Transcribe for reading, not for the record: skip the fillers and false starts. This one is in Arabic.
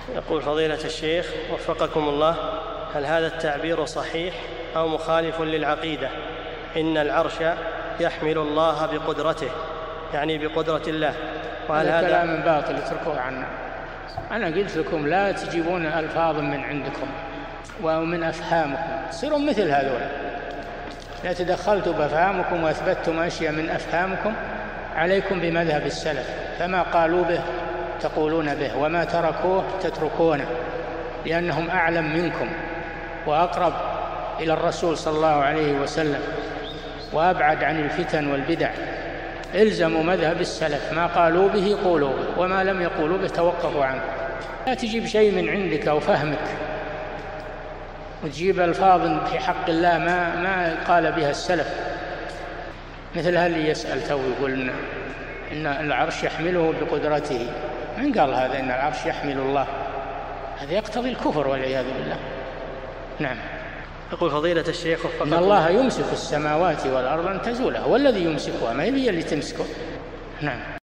يقول فضيلة الشيخ وفقكم الله: هل هذا التعبير صحيح أو مخالف للعقيدة؟ إن العرش يحمل الله بقدرته، يعني بقدرة الله. وهل هذا كلام باطل، اتركوه عنا. أنا قلت لكم لا تجيبون ألفاظ من عندكم ومن أفهامكم، تصيروا مثل هذول. لا تدخلتوا بأفهامكم وأثبتتم أشياء من أفهامكم، عليكم بمذهب السلف، فما قالوا به تقولون به، وما تركوه تتركونه، لأنهم أعلم منكم وأقرب إلى الرسول صلى الله عليه وسلم وأبعد عن الفتن والبدع. الزموا مذهب السلف، ما قالوا به قولوا به، وما لم يقولوا به توقفوا عنه. لا تجيب شيء من عندك أو فهمك وتجيب ألفاظ في حق الله ما قال بها السلف. مثل اللي يسأل تو يقول إن العرش يحمله بقدرته، من قال هذا إن العرش يحمل الله؟ هذا يقتضي الكفر والعياذ بالله. نعم. يقول فضيلة الشيخ إن الله يمسك السماوات والأرض أن تزولا، هو الذي يمسكها، ما هي اللي تمسكه. نعم.